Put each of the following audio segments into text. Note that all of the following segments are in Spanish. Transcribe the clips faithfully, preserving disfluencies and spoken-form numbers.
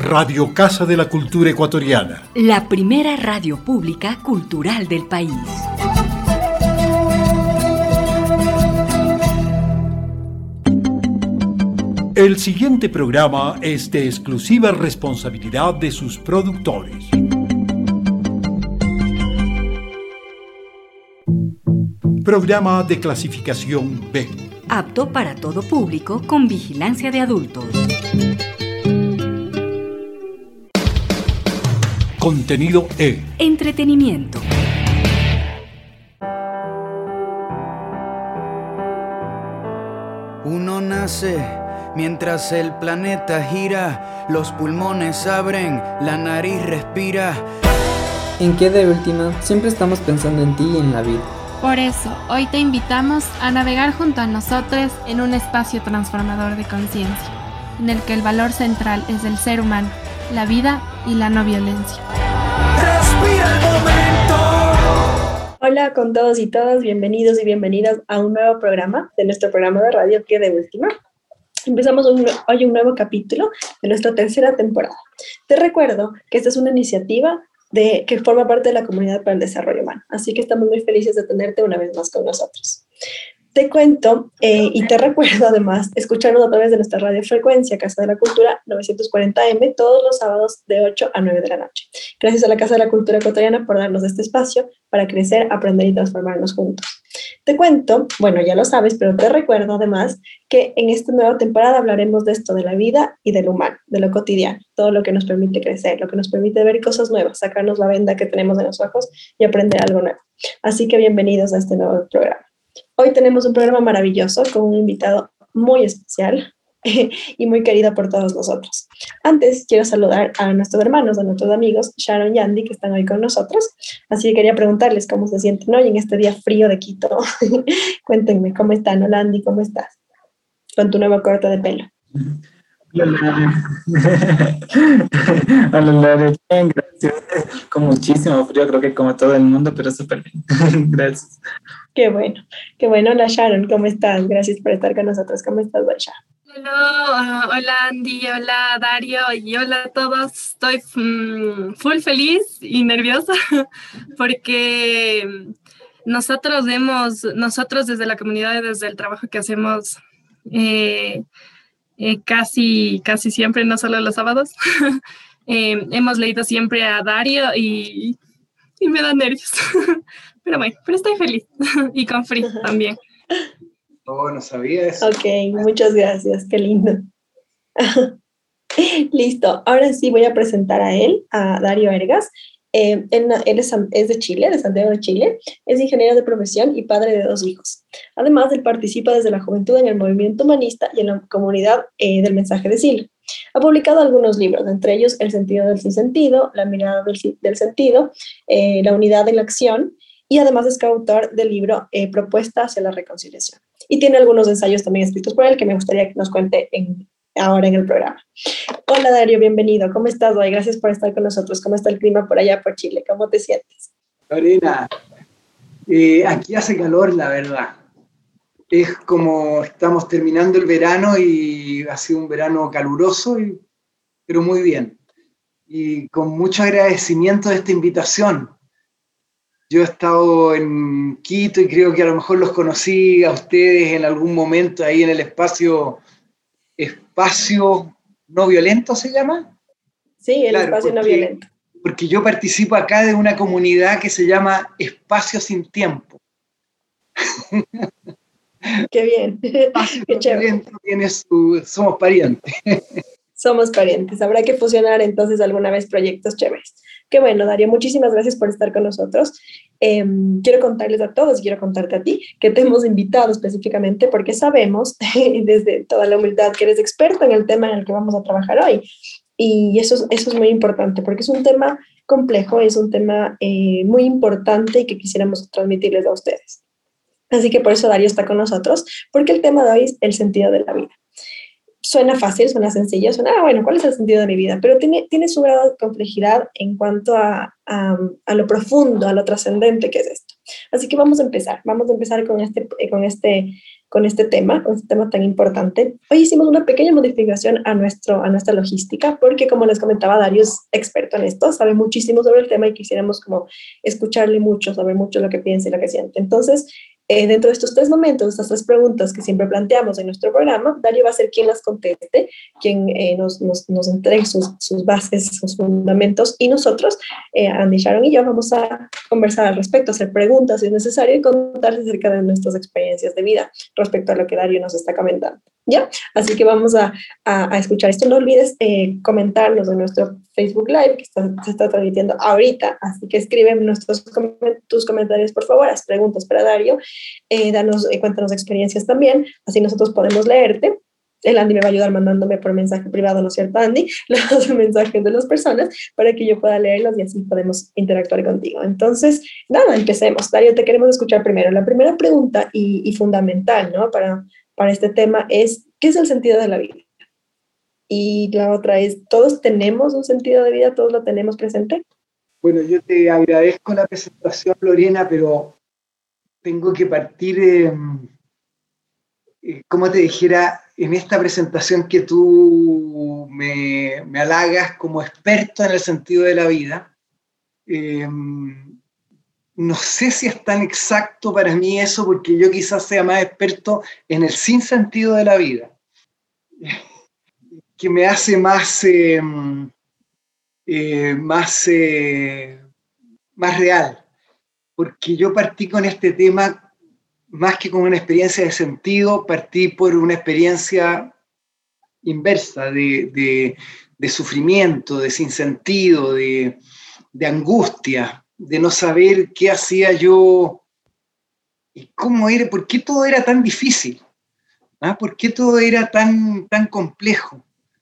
Radio Casa de la Cultura Ecuatoriana. La primera radio pública cultural del país. El siguiente programa es de exclusiva responsabilidad de sus productores. Programa de clasificación B. Apto para todo público con vigilancia de adultos. Contenido E. Entretenimiento. Uno nace mientras el planeta gira, los pulmones abren, la nariz respira. En qué de última, siempre estamos pensando en ti y en la vida. Por eso, hoy te invitamos a navegar junto a nosotros en un espacio transformador de conciencia, en el que el valor central es el ser humano, la vida y la no violencia. ¡Respira el momento! Hola con todos y todas, bienvenidos y bienvenidas a un nuevo programa de nuestro programa de radio que de última. Empezamos un, hoy un nuevo capítulo de nuestra tercera temporada. Te recuerdo que esta es una iniciativa de, que forma parte de la Comunidad para el Desarrollo Humano, así que estamos muy felices de tenerte una vez más con nosotros. Te cuento eh, y te recuerdo además escucharnos a través de nuestra radiofrecuencia Casa de la Cultura novecientos cuarenta eme todos los sábados de ocho a nueve de la noche. Gracias a la Casa de la Cultura Ecuatoriana por darnos este espacio para crecer, aprender y transformarnos juntos. Te cuento, bueno ya lo sabes, pero te recuerdo además que en esta nueva temporada hablaremos de esto, de la vida y del humano, de lo cotidiano, todo lo que nos permite crecer, lo que nos permite ver cosas nuevas, sacarnos la venda que tenemos de los ojos y aprender algo nuevo. Así que bienvenidos a este nuevo programa. Hoy tenemos un programa maravilloso con un invitado muy especial y muy querido por todos nosotros. Antes quiero saludar a nuestros hermanos, a nuestros amigos Sharon y Andy que están hoy con nosotros. Así que quería preguntarles cómo se sienten hoy en este día frío de Quito. Cuéntenme, ¿cómo están? Hola Andy, ¿cómo estás? Con tu nuevo corte de pelo. Hola, hola, hola, bien, gracias. Con muchísimo frío, creo que como todo el mundo, pero súper bien. Gracias. Qué bueno, qué bueno. Hola Sharon, ¿cómo estás? Gracias por estar con nosotros. ¿Cómo estás, Sharon? Hello, uh, hola Andy, hola Dario y hola a todos. Estoy um, full feliz y nerviosa porque nosotros hemos, nosotros desde la comunidad y desde el trabajo que hacemos eh, eh, casi, casi siempre, no solo los sábados, eh, hemos leído siempre a Dario y, y me da nervios. Pero bueno, pero estoy feliz y con frío también. Oh, no sabía eso. Ok, muchas gracias, qué lindo. Listo, ahora sí voy a presentar a él, a Dario Ergas. Eh, él él es, es de Chile, de Santiago de Chile, es ingeniero de profesión y padre de dos hijos. Además, él participa desde la juventud en el movimiento humanista y en la comunidad eh, del mensaje de Silo. Ha publicado algunos libros, entre ellos El sentido del sinsentido, La mirada del, del sentido, eh, La unidad en la acción, y además es coautor del libro eh, Propuesta hacia la reconciliación. Y tiene algunos ensayos también escritos por él que me gustaría que nos cuente en, ahora en el programa. Hola Dario, bienvenido. ¿Cómo estás hoy? Gracias por estar con nosotros. ¿Cómo está el clima por allá, por Chile? ¿Cómo te sientes? Lorena, eh, aquí hace calor, la verdad. Es como estamos terminando el verano y ha sido un verano caluroso, y, pero muy bien. Y con mucho agradecimiento de esta invitación. Yo he estado en Quito y creo que a lo mejor los conocí a ustedes en algún momento ahí en el espacio, espacio no violento ¿se llama? Sí, el claro, espacio porque, no violento. Porque yo participo acá de una comunidad que se llama Espacio Sin Tiempo. Qué bien. Espacio Qué no chévere. violento tiene su, somos parientes. Somos parientes. Habrá que fusionar entonces alguna vez proyectos chéveres. Qué bueno, Dario, muchísimas gracias por estar con nosotros. Eh, quiero contarles a todos, quiero contarte a ti, que te hemos invitado específicamente porque sabemos, desde toda la humildad, que eres experto en el tema en el que vamos a trabajar hoy. Y eso es, eso es muy importante porque es un tema complejo, es un tema eh, muy importante y que quisiéramos transmitirles a ustedes. Así que por eso Dario está con nosotros, porque el tema de hoy es el sentido de la vida. Suena fácil, suena sencillo, suena, ah, bueno, ¿cuál es el sentido de mi vida? Pero tiene, tiene su grado de complejidad en cuanto a, a, a lo profundo, a lo trascendente que es esto. Así que vamos a empezar, vamos a empezar con este, con este con este tema, con este tema tan importante. Hoy hicimos una pequeña modificación a, nuestro, a nuestra logística, porque como les comentaba, Dario es experto en esto, sabe muchísimo sobre el tema y quisiéramos como escucharle mucho, saber mucho lo que piensa y lo que siente. Entonces, Eh, dentro de estos tres momentos, estas tres preguntas que siempre planteamos en nuestro programa, Dario va a ser quien las conteste, quien eh, nos, nos, nos entregue sus, sus bases, sus fundamentos, y nosotros, eh, Andy, Sharon y yo, vamos a conversar al respecto, hacer preguntas si es necesario y contarles acerca de nuestras experiencias de vida respecto a lo que Dario nos está comentando. ¿Ya? Así que vamos a, a, a escuchar esto. No olvides eh, comentarnos en nuestro Facebook Live, que está, se está transmitiendo ahorita, así que escribe nuestros, tus comentarios, por favor, haz preguntas para Dario, eh, danos, eh, cuéntanos experiencias también, así nosotros podemos leerte. El Andy me va a ayudar mandándome por mensaje privado, ¿no es cierto, Andy? Los mensajes de las personas para que yo pueda leerlos y así podemos interactuar contigo. Entonces, nada, empecemos. Dario, te queremos escuchar primero. La primera pregunta y, y fundamental, ¿no? Para, para este tema es, ¿qué es el sentido de la vida? Y la otra es, ¿todos tenemos un sentido de vida? ¿Todos lo tenemos presente? Bueno, yo te agradezco la presentación, Lorena, pero tengo que partir, eh, eh, como te dijera, en esta presentación que tú me, me halagas como experto en el sentido de la vida. Eh, no sé si es tan exacto para mí eso, porque yo quizás sea más experto en el sinsentido de la vida, que me hace más, eh, eh, más, eh, más real, porque yo partí con este tema más que con una experiencia de sentido, partí por una experiencia inversa de, de, de sufrimiento, de sinsentido, de, de angustia, de no saber qué hacía yo y cómo era, por qué todo era tan difícil, ¿ah? ¿Por qué todo era tan, tan complejo?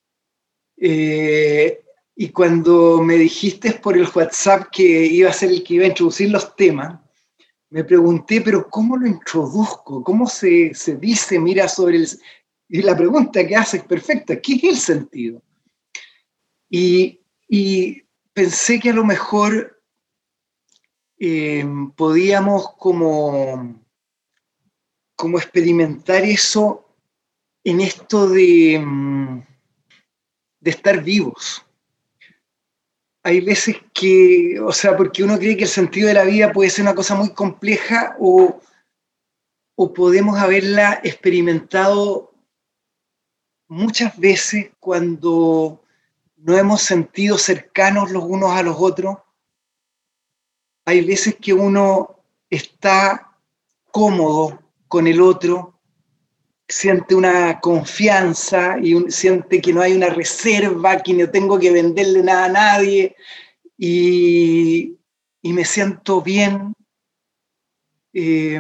Eh, y cuando me dijiste por el WhatsApp que iba a ser el que iba a introducir los temas, me pregunté, pero ¿cómo lo introduzco? ¿Cómo se, se dice, mira, sobre el... Y la pregunta que haces es perfecta, ¿qué es el sentido? Y, y pensé que a lo mejor eh, podíamos como, como experimentar eso en esto de, de estar vivos. Hay veces que, o sea, porque uno cree que el sentido de la vida puede ser una cosa muy compleja o, o podemos haberla experimentado muchas veces cuando no hemos sentido cercanos los unos a los otros. Hay veces que uno está cómodo con el otro, siente una confianza y un, siente que no hay una reserva, que no tengo que venderle nada a nadie y, y me siento bien. Eh,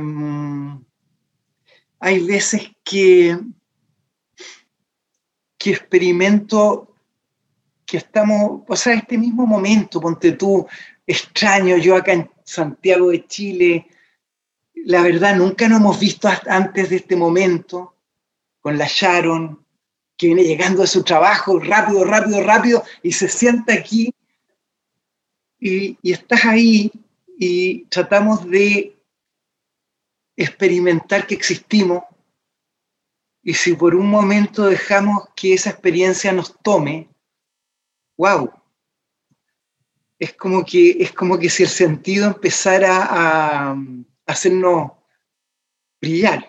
hay veces que, que experimento que estamos, o sea, este mismo momento, ponte tú, extraño, yo acá en Santiago de Chile, la verdad nunca nos hemos visto antes de este momento, con la Sharon, que viene llegando de su trabajo rápido, rápido, rápido, y se sienta aquí, y, y estás ahí, y tratamos de experimentar que existimos, y si por un momento dejamos que esa experiencia nos tome, wow, es como que, es como que si el sentido empezara a, a hacernos brillar.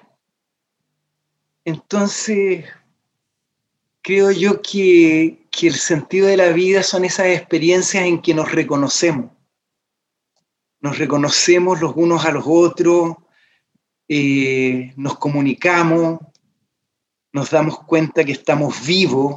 Entonces, creo yo que, que el sentido de la vida son esas experiencias en que nos reconocemos. Nos reconocemos los unos a los otros, eh, nos comunicamos, nos damos cuenta que estamos vivos,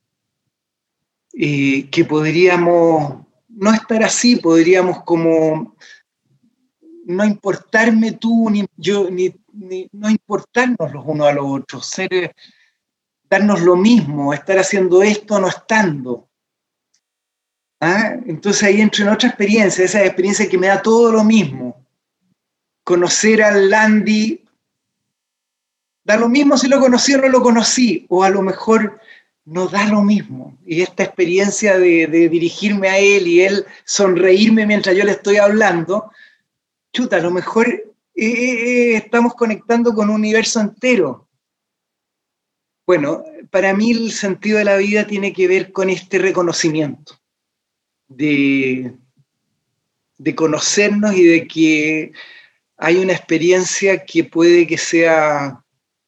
eh, que podríamos no estar así, podríamos como no importarme tú ni yo, ni, ni no importarnos los unos a los otros, ser, darnos lo mismo, estar haciendo esto o no estando. ¿Ah? Entonces ahí entro en otra experiencia, esa experiencia que me da todo lo mismo. Conocer al Andy, da lo mismo si lo conocí o no lo conocí, o a lo mejor no da lo mismo. Y esta experiencia de, de dirigirme a él y él sonreírme mientras yo le estoy hablando, chuta, a lo mejor eh, estamos conectando con un universo entero. Bueno, para mí el sentido de la vida tiene que ver con este reconocimiento, de, de conocernos y de que hay una experiencia que puede que sea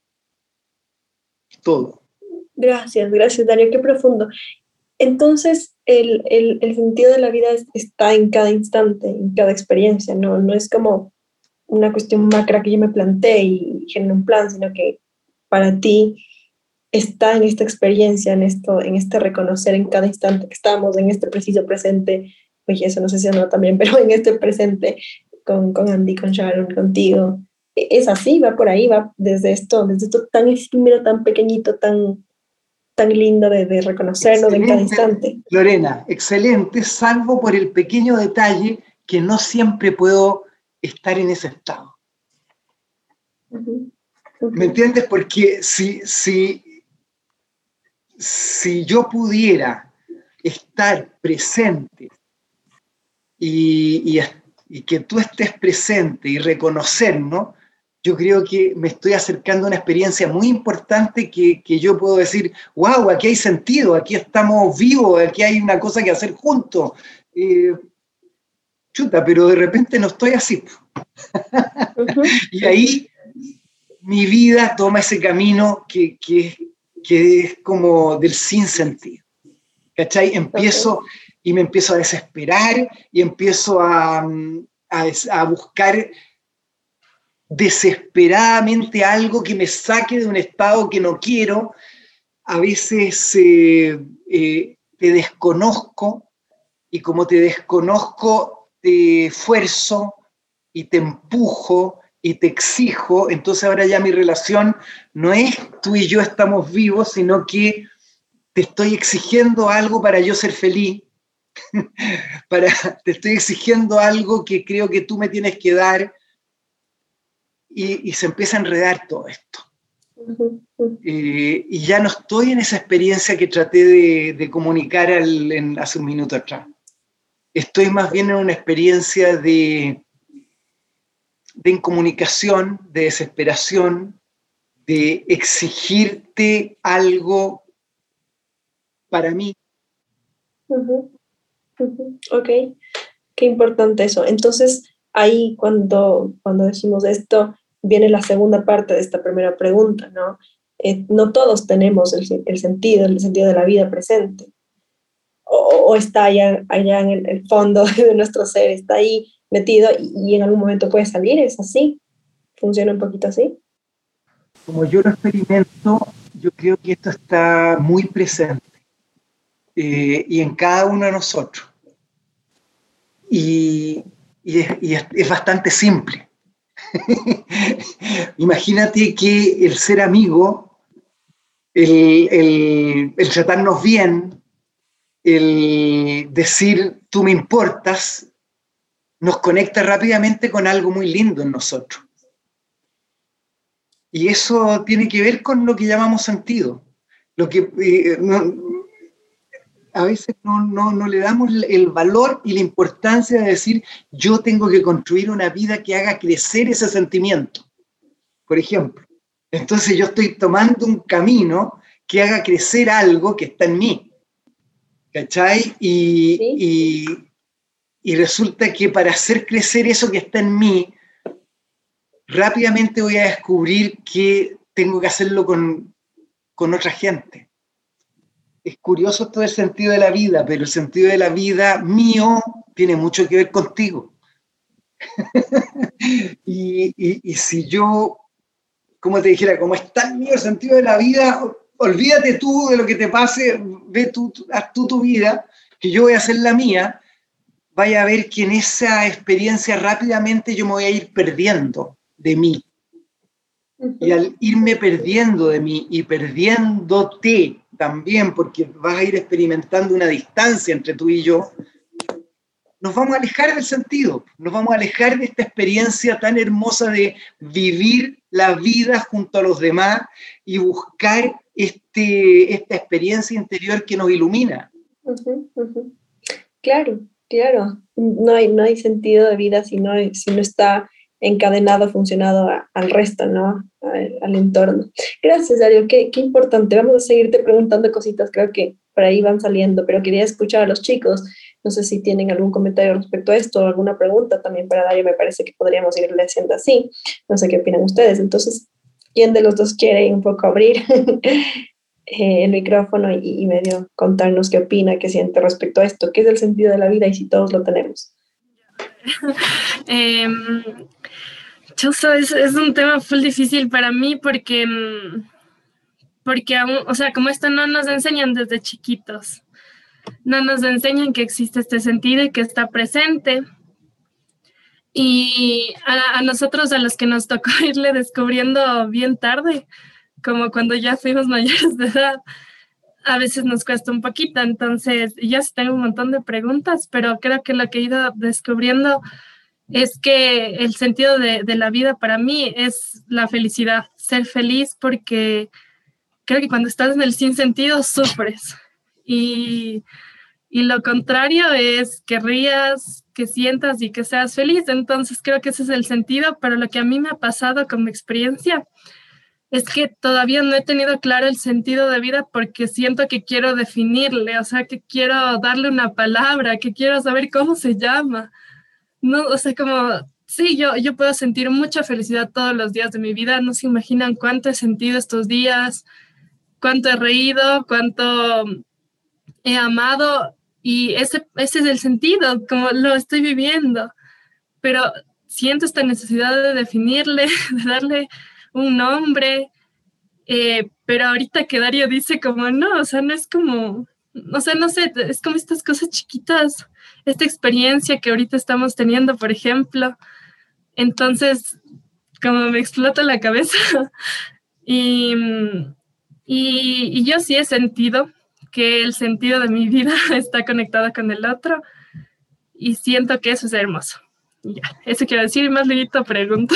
todo. Gracias, gracias Darío, qué profundo. Entonces, el, el, el sentido de la vida es, está en cada instante, en cada experiencia, ¿no? No es como una cuestión macra que yo me planteé y generé un plan, sino que para ti está en esta experiencia, en esto, en este reconocer en cada instante que estamos, en este preciso presente. Oye, eso no sé si no también, pero en este presente con, con Andy, con Sharon, contigo. Es así, va por ahí, va desde esto, desde esto tan efímero, tan pequeñito, tan, tan lindo de, de reconocernos en cada instante. Lorena, excelente, salvo por el pequeño detalle que no siempre puedo estar en ese estado. Uh-huh. Uh-huh. ¿Me entiendes? Porque si, si, si yo pudiera estar presente y, y, y que tú estés presente y reconocernos, yo creo que me estoy acercando a una experiencia muy importante que, que yo puedo decir, wow, aquí hay sentido, aquí estamos vivos, aquí hay una cosa que hacer juntos. Eh, chuta, pero de repente no estoy así. Uh-huh. Y ahí mi vida toma ese camino que, que, que es como del sinsentido. ¿Cachai? Empiezo okay. y me empiezo a desesperar y empiezo a, a, a buscar desesperadamente algo que me saque de un estado que no quiero. A veces eh, eh, te desconozco y como te desconozco te esfuerzo y te empujo y te exijo. Entonces ahora ya mi relación no es tú y yo estamos vivos, sino que te estoy exigiendo algo para yo ser feliz. para, te estoy exigiendo algo que creo que tú me tienes que dar. Y, y se empieza a enredar todo esto. Uh-huh. Eh, y ya no estoy en esa experiencia que traté de, de comunicar al, en, hace un minuto atrás. Estoy más bien en una experiencia de, de incomunicación, de desesperación, de exigirte algo para mí. Uh-huh. Uh-huh. Ok, qué importante eso. Entonces, ahí cuando, cuando decimos esto, viene la segunda parte de esta primera pregunta, ¿no? Eh, no todos tenemos el, el sentido, el sentido de la vida presente. O, o está allá, allá en el, el fondo de nuestro ser, está ahí metido y, y en algún momento puede salir, ¿es así? ¿Funciona un poquito así? Como yo lo experimento, yo creo que esto está muy presente eh, y en cada uno de nosotros. Y, y, es, y es, es bastante simple. Imagínate que el ser amigo, el, el, el tratarnos bien, el decir tú me importas, nos conecta rápidamente con algo muy lindo en nosotros. Y eso tiene que ver con lo que llamamos sentido. Lo que eh, no, a veces no, no, no le damos el valor y la importancia de decir yo tengo que construir una vida que haga crecer ese sentimiento, por ejemplo. Entonces yo estoy tomando un camino que haga crecer algo que está en mí, ¿cachai? Y, ¿sí? y, y resulta que para hacer crecer eso que está en mí, rápidamente voy a descubrir que tengo que hacerlo con, con otra gente. Es curioso todo el sentido de la vida, pero el sentido de la vida mío tiene mucho que ver contigo. y, y, y si yo, como te dijera, como es tan mío el sentido de la vida, olvídate tú de lo que te pase, ve tú, haz tú tu vida, que yo voy a hacer la mía, vaya a ver que en esa experiencia rápidamente yo me voy a ir perdiendo de mí. Y al irme perdiendo de mí y perdiéndote también, porque vas a ir experimentando una distancia entre tú y yo, nos vamos a alejar del sentido, nos vamos a alejar de esta experiencia tan hermosa de vivir la vida junto a los demás y buscar este, esta experiencia interior que nos ilumina. Uh-huh, uh-huh. Claro, claro. No hay, no hay sentido de vida si no, si no está encadenado, funcionado a, al resto, ¿no? Al, al entorno. Gracias, Dario, qué, qué importante. Vamos a seguirte preguntando cositas, creo que por ahí van saliendo, pero quería escuchar a los chicos. No sé si tienen algún comentario respecto a esto o alguna pregunta también para Dario. Me parece que podríamos irle haciendo así. No sé qué opinan ustedes. Entonces, ¿quién de los dos quiere un poco abrir eh, el micrófono y, y medio contarnos qué opina, qué siente respecto a esto? ¿Qué es el sentido de la vida y si todos lo tenemos? eh, Chuso, es, es un tema full difícil para mí porque, porque aún, o sea, como esto no nos enseñan desde chiquitos. No nos enseñan que existe este sentido y que está presente. Y a, a nosotros, a los que nos tocó irle descubriendo bien tarde, como cuando ya fuimos mayores de edad, a veces nos cuesta un poquito. Entonces, yo sí tengo un montón de preguntas, pero creo que lo que he ido descubriendo es que el sentido de, de la vida para mí es la felicidad, ser feliz, porque creo que cuando estás en el sinsentido sufres. Y... Y lo contrario es que rías, que sientas y que seas feliz. Entonces creo que ese es el sentido, pero lo que a mí me ha pasado con mi experiencia es que todavía no he tenido claro el sentido de vida porque siento que quiero definirle, o sea, que quiero darle una palabra, que quiero saber cómo se llama. No, o sea, como, sí, yo, yo puedo sentir mucha felicidad todos los días de mi vida. No se imaginan cuánto he sentido estos días, cuánto he reído, cuánto he amado. Y ese, ese es el sentido, como lo estoy viviendo. Pero siento esta necesidad de definirle, de darle un nombre. Eh, pero ahorita que Dario dice como no, o sea, no es como, o sea, no sé, es como estas cosas chiquitas, esta experiencia que ahorita estamos teniendo, por ejemplo. Entonces, como me explota la cabeza. y, y, y yo sí he sentido que el sentido de mi vida está conectado con el otro y siento que eso es hermoso. Ya, eso quiero decir y más luego pregunto.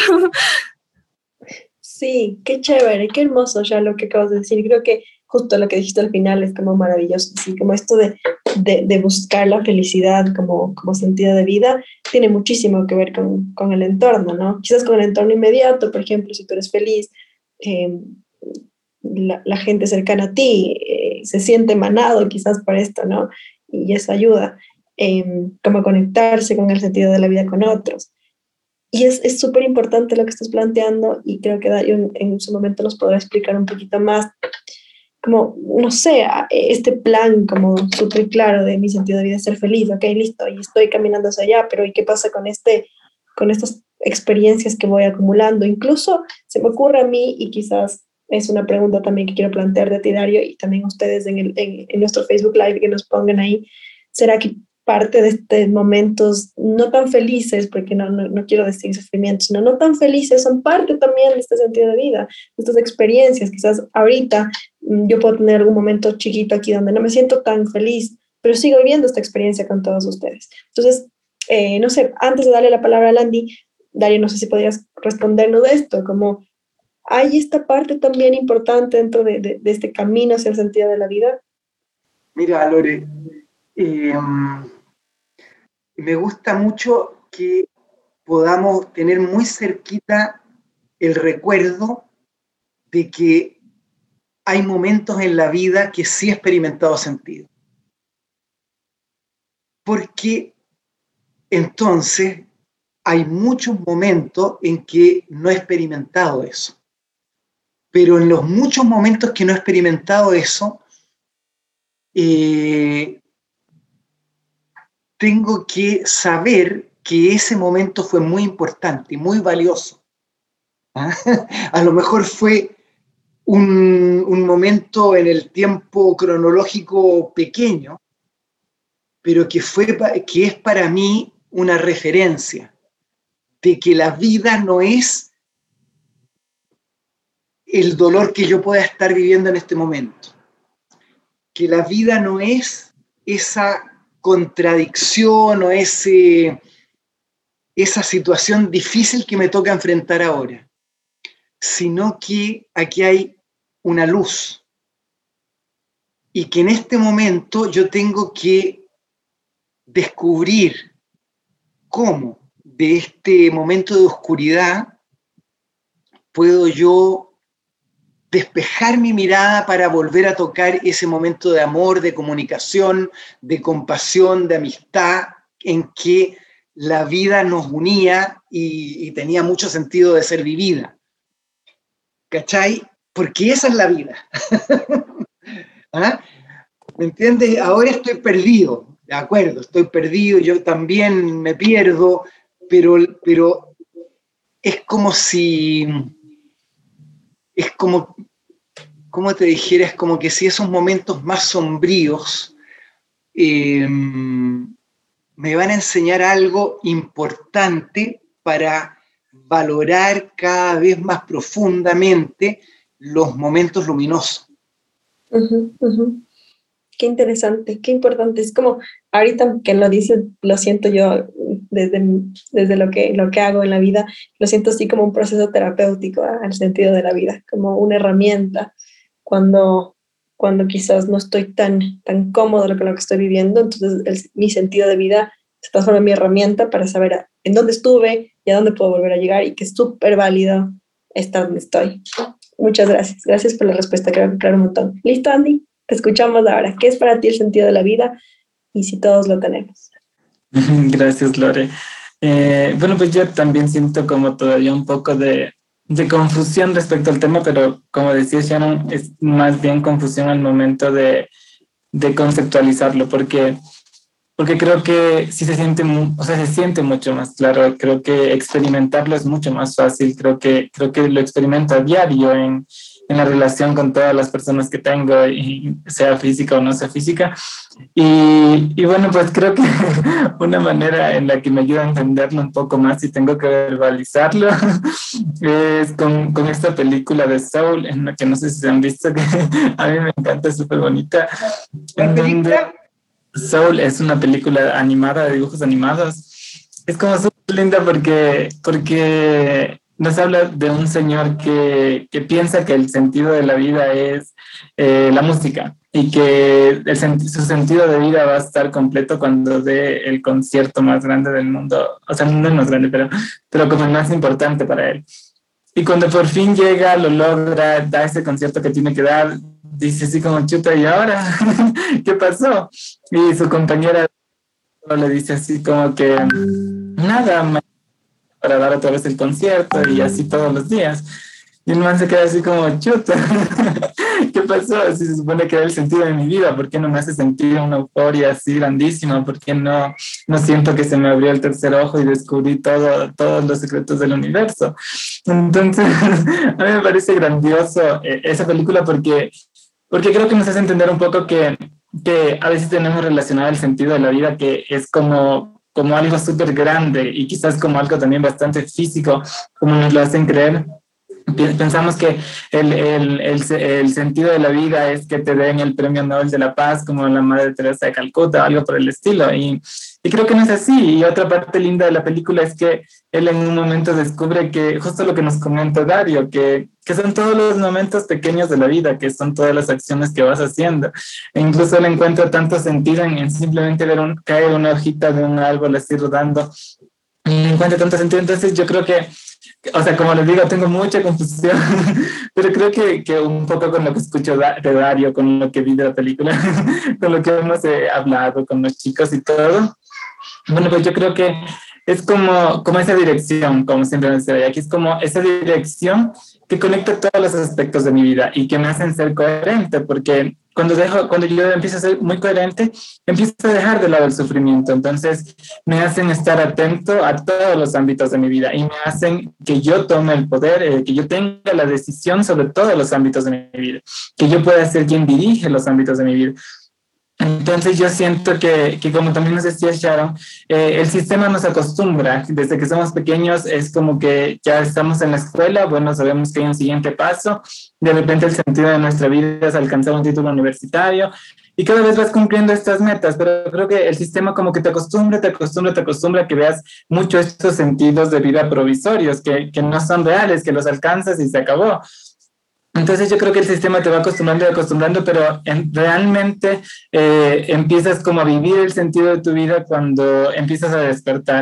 Sí, qué chévere, qué hermoso ya lo que acabas de decir. Creo que justo lo que dijiste al final es como maravilloso, sí, como esto de, de, de buscar la felicidad como, como sentido de vida tiene muchísimo que ver con, con el entorno, ¿no? Quizás con el entorno inmediato, por ejemplo, si tú eres feliz, eh, la, la gente cercana a ti eh, se siente emanado quizás por esto, ¿no? Y eso ayuda, eh, como a conectarse con el sentido de la vida con otros. Y es súper importante lo que estás planteando y creo que Dario en, en su momento nos podrá explicar un poquito más, como, no sé, este plan como súper claro de mi sentido de vida es ser feliz, ok, listo, y estoy caminando hacia allá, pero ¿y qué pasa con, este, con estas experiencias que voy acumulando? Incluso se me ocurre a mí, y quizás es una pregunta también que quiero plantear de ti, Dario, y también ustedes en, el, en, en nuestro Facebook Live que nos pongan ahí, ¿será que parte de estos momentos no tan felices, porque no, no, no quiero decir sufrimiento, sino no tan felices, son parte también de este sentido de vida, de estas experiencias? Quizás ahorita yo puedo tener algún momento chiquito aquí donde no me siento tan feliz, pero sigo viviendo esta experiencia con todos ustedes. Entonces, eh, no sé, antes de darle la palabra a Landy, Dario, no sé si podrías respondernos de esto, como hay esta parte también importante dentro de, de, de este camino hacia el sentido de la vida. Mira, Lore, eh, me gusta mucho que podamos tener muy cerquita el recuerdo de que hay momentos en la vida que sí he experimentado sentido. Porque entonces hay muchos momentos en que no he experimentado eso. Pero en los muchos momentos que no he experimentado eso, eh, tengo que saber que ese momento fue muy importante y muy valioso. ¿Ah? A lo mejor fue un, un momento en el tiempo cronológico pequeño, pero que, fue, que es para mí una referencia de que la vida no es el dolor que yo pueda estar viviendo en este momento, que la vida no es esa contradicción o ese, esa situación difícil que me toca enfrentar ahora, sino que aquí hay una luz y que en este momento yo tengo que descubrir cómo de este momento de oscuridad puedo yo despejar mi mirada para volver a tocar ese momento de amor, de comunicación, de compasión, de amistad, en que la vida nos unía y, y tenía mucho sentido de ser vivida. ¿Cachai? Porque esa es la vida. ¿Ah? ¿Me entiendes? Ahora estoy perdido, de acuerdo, estoy perdido, yo también me pierdo, pero, pero es como si, es como, ¿cómo te dijera? Es como que si esos momentos más sombríos eh, me van a enseñar algo importante para valorar cada vez más profundamente los momentos luminosos. Uh-huh, uh-huh. Qué interesante, qué importante. Es como, ahorita que lo dices, lo siento yo desde, desde lo, que, lo que hago en la vida, lo siento así como un proceso terapéutico, ¿eh? Al sentido de la vida, como una herramienta. Cuando, cuando quizás no estoy tan, tan cómodo con lo que estoy viviendo, entonces el, mi sentido de vida se transforma en mi herramienta para saber a, en dónde estuve y a dónde puedo volver a llegar, y que es súper válido estar donde estoy. Muchas gracias. Gracias por la respuesta, creo, creo un montón. ¿Listo, Andy? Te escuchamos ahora. ¿Qué es para ti el sentido de la vida? Y si todos lo tenemos. Gracias, Lore. Eh, bueno, pues yo también siento como todavía un poco de, de confusión respecto al tema, pero como decía Sharon, es más bien confusión al momento de, de conceptualizarlo, porque, porque creo que sí se siente, o sea, se siente mucho más claro. Creo que experimentarlo es mucho más fácil. Creo que, creo que lo experimento a diario en en la relación con todas las personas que tengo, y sea física o no sea física. Y, y bueno, pues creo que una manera en la que me ayuda a entenderlo un poco más y tengo que verbalizarlo es con, con esta película de Soul, en la que no sé si se han visto, que a mí me encanta, es súper bonita. ¿La película? Soul es una película animada, de dibujos animados. Es como súper linda porque... porque nos habla de un señor que, que piensa que el sentido de la vida es eh, la música, y que el, su sentido de vida va a estar completo cuando dé el concierto más grande del mundo. O sea, no el más grande, pero, pero como el más importante para él. Y cuando por fin llega, lo logra, da ese concierto que tiene que dar, dice así como, chuta, ¿y ahora? ¿Qué pasó? Y su compañera le dice así como que, nada, para dar otra vez el concierto, y así todos los días. Y el man se queda así como, chuta, ¿qué pasó? Si se supone que era el sentido de mi vida, ¿por qué no me hace sentir una euforia así grandísima? ¿Por qué no, no siento que se me abrió el tercer ojo y descubrí todo, todos los secretos del universo? Entonces, a mí me parece grandioso eh, esa película, porque, porque creo que nos hace entender un poco que, que a veces tenemos relacionado el sentido de la vida, que es como... como algo súper grande, y quizás como algo también bastante físico, como nos lo hacen creer. Pensamos que el, el, el, el sentido de la vida es que te den el premio Nobel de la Paz, como la Madre Teresa de Calcuta, algo por el estilo, y, y creo que no es así. Y otra parte linda de la película es que él en un momento descubre que, justo lo que nos comenta Dario, que, que son todos los momentos pequeños de la vida, que son todas las acciones que vas haciendo. E incluso él encuentra tanto sentido en, en simplemente ver un, caer una hojita de un árbol así rodando, y encuentra tanto sentido. Entonces yo creo que, o sea, como les digo, tengo mucha confusión, pero creo que, que un poco con lo que escucho de Dario, con lo que vi de la película, con lo que hemos eh, hablado con los chicos y todo, bueno, pues yo creo que es como, como esa dirección, como siempre me decía, aquí es como esa dirección que conecta todos los aspectos de mi vida y que me hacen ser coherente, porque cuando, dejo, cuando yo empiezo a ser muy coherente, empiezo a dejar de lado el sufrimiento. Entonces me hacen estar atento a todos los ámbitos de mi vida y me hacen que yo tome el poder, eh, que yo tenga la decisión sobre todos los ámbitos de mi vida, que yo pueda ser quien dirige los ámbitos de mi vida. Entonces yo siento que, que como también nos decía Sharon, eh, el sistema nos acostumbra, desde que somos pequeños es como que ya estamos en la escuela, bueno, sabemos que hay un siguiente paso, de repente el sentido de nuestra vida es alcanzar un título universitario, y cada vez vas cumpliendo estas metas, pero creo que el sistema como que te acostumbra, te acostumbra, te acostumbra a que veas mucho estos sentidos de vida provisorios, que, que no son reales, que los alcanzas y se acabó. Entonces yo creo que el sistema te va acostumbrando y acostumbrando, pero en, realmente eh, empiezas como a vivir el sentido de tu vida cuando empiezas a despertar,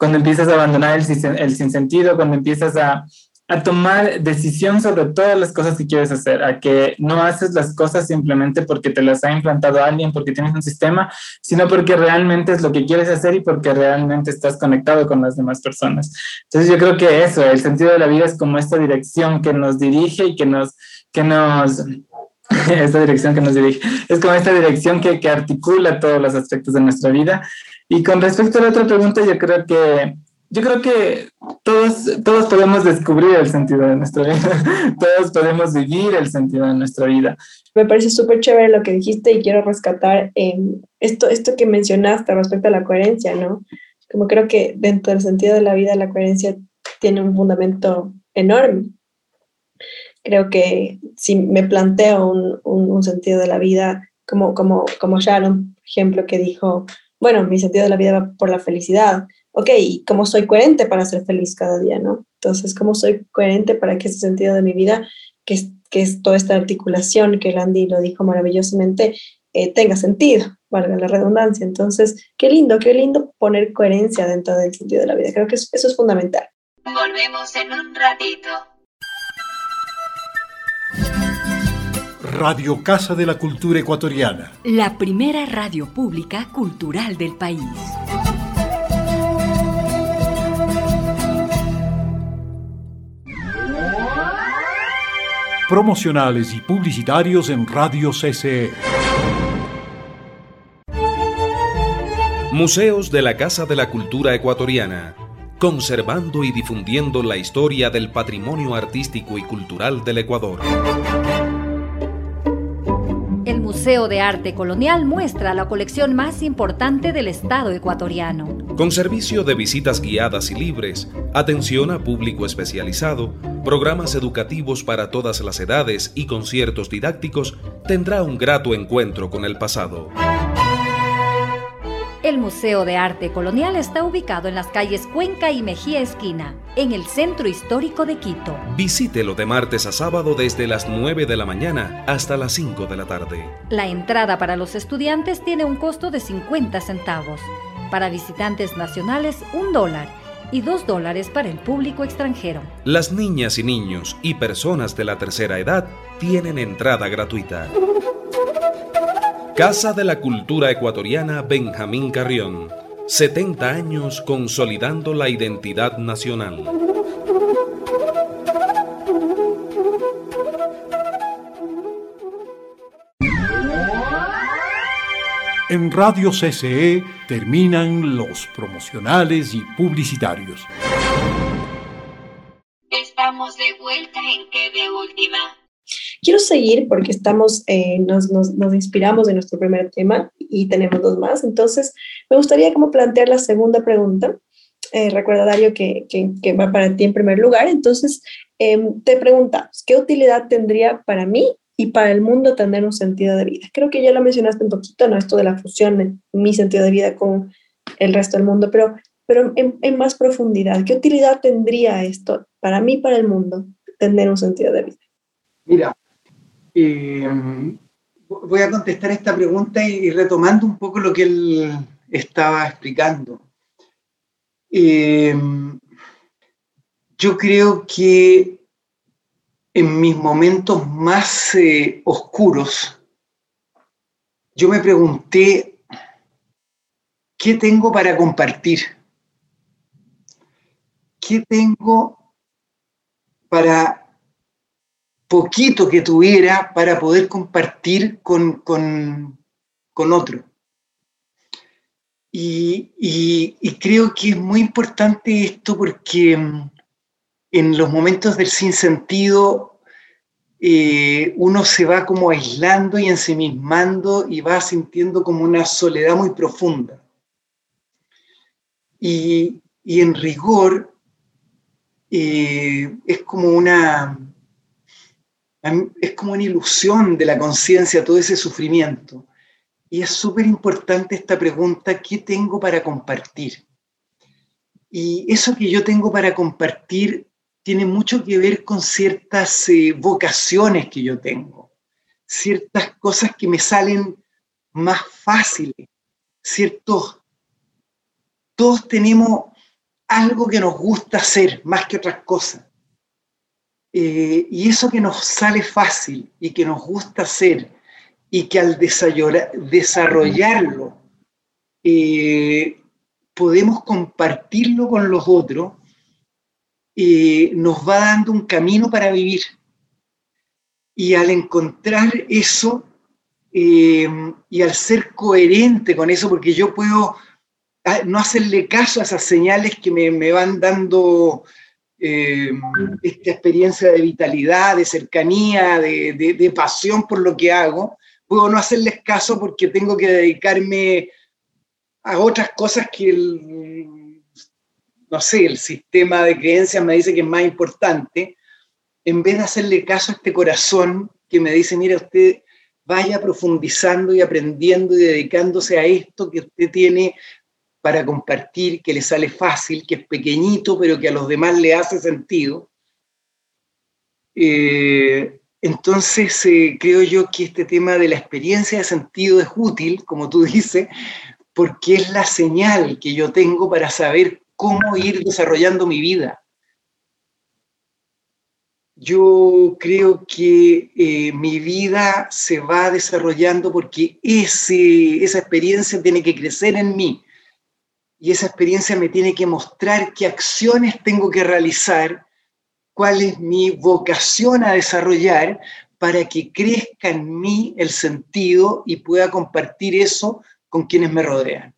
cuando empiezas a abandonar el, el sinsentido, cuando empiezas a, a tomar decisión sobre todas las cosas que quieres hacer, a que no haces las cosas simplemente porque te las ha implantado alguien, porque tienes un sistema, sino porque realmente es lo que quieres hacer y porque realmente estás conectado con las demás personas. Entonces yo creo que eso, el sentido de la vida es como esta dirección que nos dirige y que nos... Que nos esta dirección que nos dirige, es como esta dirección que, que articula todos los aspectos de nuestra vida. Y con respecto a la otra pregunta, yo creo que yo creo que todos, todos podemos descubrir el sentido de nuestra vida, todos podemos vivir el sentido de nuestra vida. Me parece súper chévere lo que dijiste y quiero rescatar eh, esto, esto que mencionaste respecto a la coherencia, ¿no? Como creo que dentro del sentido de la vida la coherencia tiene un fundamento enorme. Creo que si me planteo un, un, un sentido de la vida, como, como, como Sharon, por ejemplo, que dijo, bueno, mi sentido de la vida va por la felicidad. Ok, ¿y cómo soy coherente para ser feliz cada día, no? Entonces, ¿cómo soy coherente para que ese sentido de mi vida, que es, que es toda esta articulación que Landy lo dijo maravillosamente, eh, tenga sentido, valga la redundancia? Entonces, qué lindo, qué lindo poner coherencia dentro del sentido de la vida. Creo que eso, eso es fundamental. Volvemos en un ratito. Radio Casa de la Cultura Ecuatoriana. La primera radio pública cultural del país. Promocionales y publicitarios en Radio C C E. Museos de la Casa de la Cultura Ecuatoriana, conservando y difundiendo la historia del patrimonio artístico y cultural del Ecuador. El Museo de Arte Colonial muestra la colección más importante del Estado ecuatoriano. Con servicio de visitas guiadas y libres, atención a público especializado, programas educativos para todas las edades y conciertos didácticos, tendrá un grato encuentro con el pasado. El Museo de Arte Colonial está ubicado en las calles Cuenca y Mejía Esquina, en el centro histórico de Quito. Visítelo de martes a sábado desde las nueve de la mañana hasta las cinco de la tarde. La entrada para los estudiantes tiene un costo de cincuenta centavos. Para visitantes nacionales, un dólar y dos dólares para el público extranjero. Las niñas y niños y personas de la tercera edad tienen entrada gratuita. Casa de la Cultura Ecuatoriana Benjamín Carrión. setenta años consolidando la identidad nacional. En Radio C C E terminan los promocionales y publicitarios. Estamos de vuelta en Que de Última. Quiero seguir porque estamos, eh, nos, nos, nos inspiramos en nuestro primer tema y tenemos dos más. Entonces, me gustaría como plantear la segunda pregunta. Eh, recuerda, Dario, que, que, que va para ti en primer lugar. Entonces, eh, te preguntamos, ¿qué utilidad tendría para mí y para el mundo tener un sentido de vida? Creo que ya lo mencionaste un poquito, ¿no? Esto de la fusión en mi sentido de vida con el resto del mundo, pero, pero en, en más profundidad, ¿qué utilidad tendría esto para mí y para el mundo tener un sentido de vida? Mira, eh, voy a contestar esta pregunta y, y retomando un poco lo que él estaba explicando. Eh, yo creo que en mis momentos más eh, oscuros, yo me pregunté, ¿qué tengo para compartir? ¿Qué tengo para poquito que tuviera para poder compartir con, con, con otro? Y, y, y creo que es muy importante esto porque en los momentos del sinsentido eh, uno se va como aislando y ensimismando y va sintiendo como una soledad muy profunda. Y, y en rigor eh, es como una... es como una ilusión de la conciencia todo ese sufrimiento. Y es súper importante esta pregunta, ¿qué tengo para compartir? Y eso que yo tengo para compartir tiene mucho que ver con ciertas eh, vocaciones que yo tengo, ciertas cosas que me salen más fáciles, ciertos... Todos tenemos algo que nos gusta hacer más que otras cosas. Eh, y eso que nos sale fácil y que nos gusta hacer y que al desarrollarlo eh, podemos compartirlo con los otros, eh, nos va dando un camino para vivir. Y al encontrar eso eh, y al ser coherente con eso, porque yo puedo no hacerle caso a esas señales que me, me van dando eh, esta experiencia de vitalidad, de cercanía, de, de, de pasión por lo que hago, puedo no hacerles caso porque tengo que dedicarme a otras cosas que el, no sé, el sistema de creencias me dice que es más importante, en vez de hacerle caso a este corazón que me dice, mira, usted vaya profundizando y aprendiendo y dedicándose a esto que usted tiene para compartir, que le sale fácil, que es pequeñito, pero que a los demás le hace sentido. Eh, entonces, eh, creo yo que este tema de la experiencia de sentido es útil, como tú dices, porque es la señal que yo tengo para saber cómo ir desarrollando mi vida. Yo creo que eh, mi vida se va desarrollando porque ese, esa experiencia tiene que crecer en mí. Y esa experiencia me tiene que mostrar qué acciones tengo que realizar, cuál es mi vocación a desarrollar para que crezca en mí el sentido y pueda compartir eso con quienes me rodean.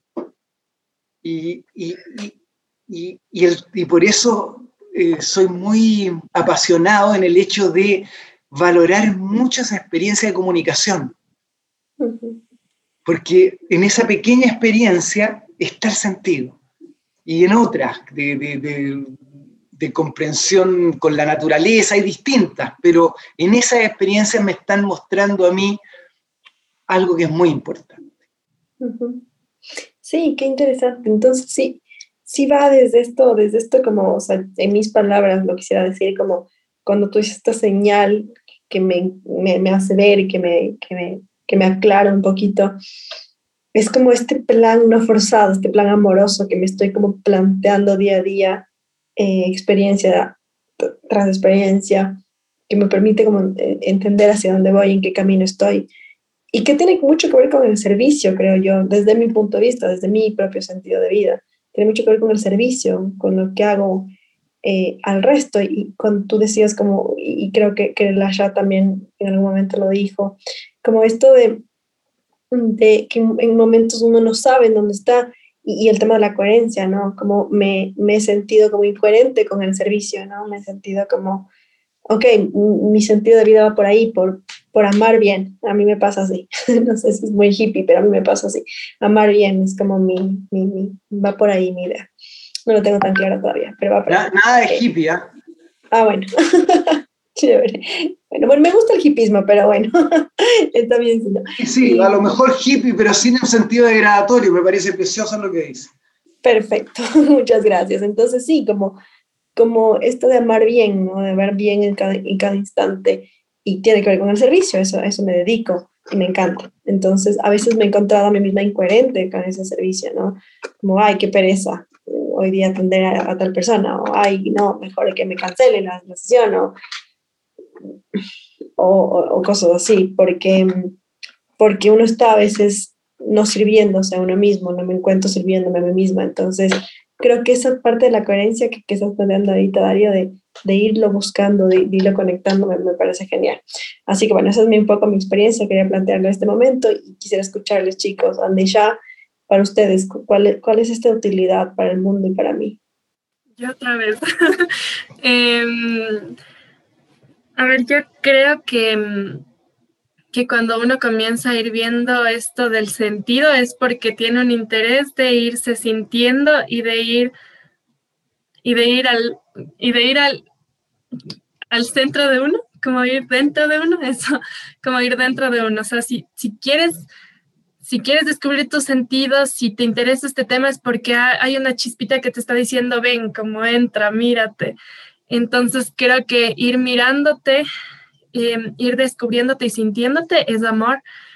Y, y, y, y, y, el, y por eso eh, soy muy apasionado en el hecho de valorar muchas experiencias de comunicación. Uh-huh. Porque en esa pequeña experiencia está el sentido. Y en otras, de, de, de, de comprensión con la naturaleza, hay distintas, pero en esas experiencias me están mostrando a mí algo que es muy importante. Uh-huh. Sí, qué interesante. Entonces, sí, sí va desde esto, desde esto como, o sea, en mis palabras lo quisiera decir, como cuando tú dices esta señal que me, me, me hace ver y que me, que, me, que me aclara un poquito, es como este plan no forzado, este plan amoroso que me estoy como planteando día a día, eh, experiencia tras experiencia, que me permite como entender hacia dónde voy, en qué camino estoy, y que tiene mucho que ver con el servicio, creo yo, desde mi punto de vista, desde mi propio sentido de vida. Tiene mucho que ver con el servicio, con lo que hago eh, al resto, y cuando tú decías como, y creo que, que Lasha también en algún momento lo dijo, como esto de de que en momentos uno no sabe en dónde está, y, y el tema de la coherencia, ¿no? Como me, me he sentido como incoherente con el servicio, ¿no? Me he sentido como, ok, mi sentido de vida va por ahí, por, por amar bien. A mí me pasa así. No sé si es muy hippie, pero a mí me pasa así. Amar bien es como mi, mi, mi va por ahí mi idea. No lo tengo tan claro todavía, pero va por ahí. Nada de hippie, ¿ah? ¿eh? Ah, bueno. Chévere. Bueno, bueno, me gusta el hippismo, pero bueno, está bien. Sí, ¿no? Sí, a lo mejor hippie, pero sin el sentido degradatorio, me parece precioso lo que dice. Perfecto, muchas gracias. Entonces sí, como, como esto de amar bien, ¿no? De amar bien en cada, en cada instante, y tiene que ver con el servicio, eso, a eso me dedico y me encanta. Entonces a veces me he encontrado a mí misma incoherente con ese servicio, ¿no? Como, ay, qué pereza hoy día atender a, a tal persona, o ay, no, mejor que me cancele la, la sesión, o O, o, o cosas así, porque, porque uno está a veces no sirviéndose a uno mismo, no me encuentro sirviéndome a mí misma. Entonces creo que esa parte de la coherencia que, que estás planteando ahorita, Dario, de, de irlo buscando, de, de irlo conectando, me, me parece genial. Así que bueno, esa es un poco mi experiencia, quería plantearlo en este momento y quisiera escucharles, chicos, Andy, ya para ustedes, ¿cuál, cuál es esta utilidad para el mundo y para mí? Yo otra vez. eh, A ver, yo creo que, que cuando uno comienza a ir viendo esto del sentido es porque tiene un interés de irse sintiendo y de ir y de ir al y de ir al, al centro de uno, como ir dentro de uno, eso, como ir dentro de uno. O sea, si, si quieres si quieres descubrir tus sentidos, si te interesa este tema es porque hay una chispita que te está diciendo, ven, como entra, mírate. Entonces creo que ir mirándote, eh, ir descubriéndote y sintiéndote es amor,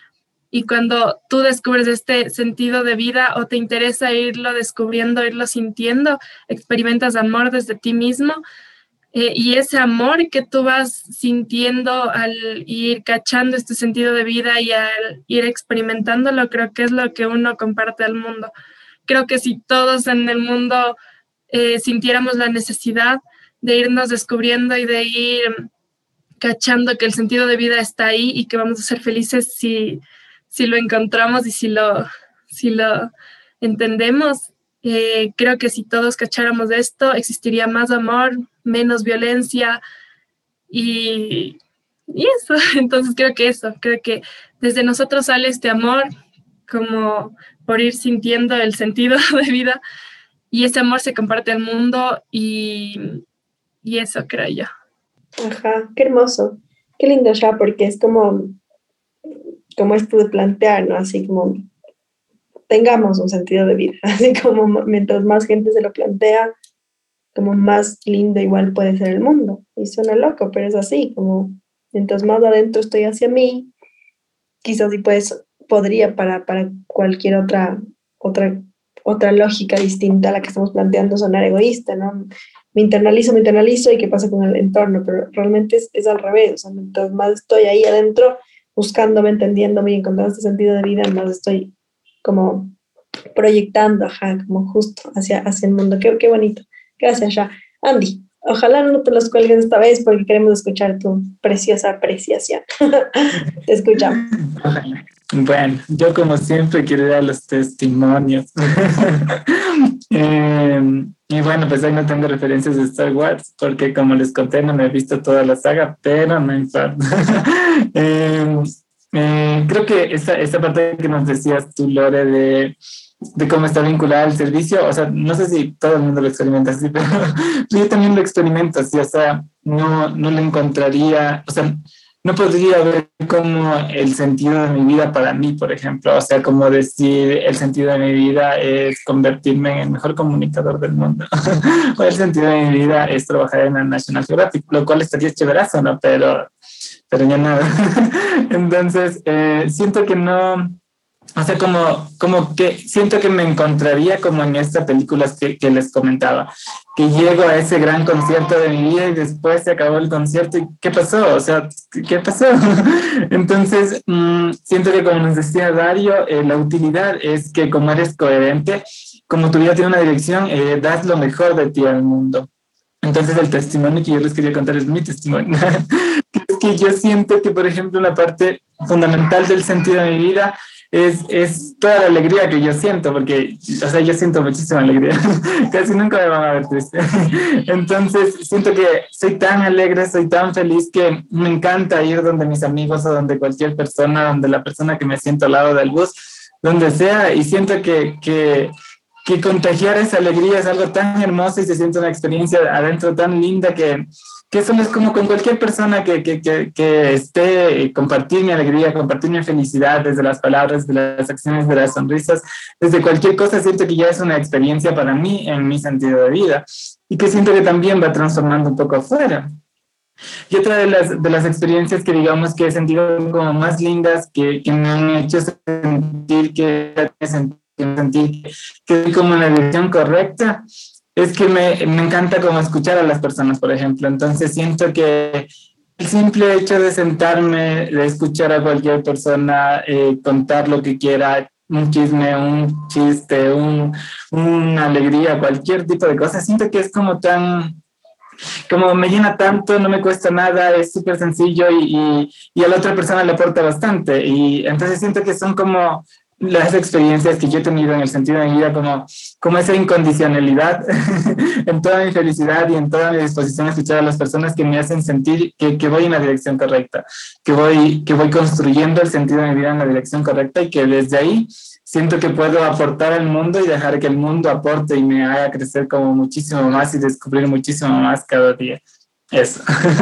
Y cuando tú descubres este sentido de vida o te interesa irlo descubriendo, irlo sintiendo, experimentas amor desde ti mismo. Eh, y ese amor que tú vas sintiendo al ir cachando este sentido de vida y al ir experimentándolo, creo que es lo que uno comparte al mundo. Creo que si todos en el mundo eh, sintiéramos la necesidad de irnos descubriendo y de ir cachando que el sentido de vida está ahí y que vamos a ser felices si... si lo encontramos y si lo, si lo entendemos, eh, creo que si todos cacháramos de esto, existiría más amor, menos violencia y, y eso. Entonces creo que eso, creo que desde nosotros sale este amor como por ir sintiendo el sentido de vida y ese amor se comparte al mundo y, y eso creo yo. Ajá, qué hermoso, qué lindo ya, porque es como... como esto de plantear, ¿no? Así como tengamos un sentido de vida, así como mientras más gente se lo plantea, como más lindo igual puede ser el mundo. Y suena loco, pero es así, como mientras más adentro estoy hacia mí, quizás sí pues, podría para, para cualquier otra, otra, otra lógica distinta a la que estamos planteando sonar egoísta, ¿no? Me internalizo, me internalizo y qué pasa con el entorno, pero realmente es, es al revés, o sea, mientras más estoy ahí adentro, buscándome, entendiéndome y encontrando este sentido de vida, más estoy como proyectando, ajá, como justo hacia, hacia el mundo. Qué, qué bonito. Gracias, ya. Andy, ojalá no te los cuelgues esta vez porque queremos escuchar tu preciosa apreciación. Te escuchamos. Bueno, yo como siempre quiero dar los testimonios. eh, y bueno, pues ahí no tengo referencias de Star Wars porque como les conté no me he visto toda la saga, pero no importa. eh, eh, creo que esa, esa parte que nos decías tú, Lore, de, de cómo está vinculada al servicio, o sea, no sé si todo el mundo lo experimenta así, pero yo también lo experimento así, o sea, no, no le encontraría, o sea, no podría ver como el sentido de mi vida para mí, por ejemplo. O sea, como decir el sentido de mi vida es convertirme en el mejor comunicador del mundo. O el sentido de mi vida es trabajar en la National Geographic, lo cual estaría chéverazo, ¿no? Pero, pero ya nada. Entonces, eh, siento que no... O sea, como, como que siento que me encontraría como en estas películas que, que les comentaba, que llego a ese gran concierto de mi vida y después se acabó el concierto y ¿qué pasó? O sea, ¿qué pasó? Entonces, mmm, siento que como nos decía Dario, eh, la utilidad es que como eres coherente, como tu vida tiene una dirección, eh, das lo mejor de ti al mundo. Entonces el testimonio que yo les quería contar es mi testimonio. Es que yo siento que, por ejemplo, una parte fundamental del sentido de mi vida Es, es toda la alegría que yo siento, porque, o sea, yo siento muchísima alegría. Casi nunca me van a ver triste. Entonces, siento que soy tan alegre, soy tan feliz que me encanta ir donde mis amigos o donde cualquier persona, donde la persona que me siento al lado del bus, donde sea, y siento que, que, que contagiar esa alegría es algo tan hermoso y se siente una experiencia adentro tan linda que... que eso no es como con cualquier persona que, que, que, que esté, compartir mi alegría, compartir mi felicidad desde las palabras, de las acciones, de las sonrisas, desde cualquier cosa, siento que ya es una experiencia para mí en mi sentido de vida y que siento que también va transformando un poco afuera. Y otra de las, de las experiencias que digamos que he sentido como más lindas, que, que me han hecho sentir que, sentir que estoy como en la dirección correcta, es que me, me encanta como escuchar a las personas, por ejemplo. Entonces siento que el simple hecho de sentarme, de escuchar a cualquier persona, eh, contar lo que quiera, un chisme, un chiste, un, una alegría, cualquier tipo de cosa, siento que es como tan... como me llena tanto, no me cuesta nada, es súper sencillo y, y, y a la otra persona le aporta bastante. Y entonces siento que son como... las experiencias que yo he tenido en el sentido de mi vida, como, como esa incondicionalidad en toda mi felicidad y en toda mi disposición a escuchar a las personas que me hacen sentir que, que voy en la dirección correcta, que voy, que voy construyendo el sentido de mi vida en la dirección correcta y que desde ahí siento que puedo aportar al mundo y dejar que el mundo aporte y me haga crecer como muchísimo más y descubrir muchísimo más cada día. Eso.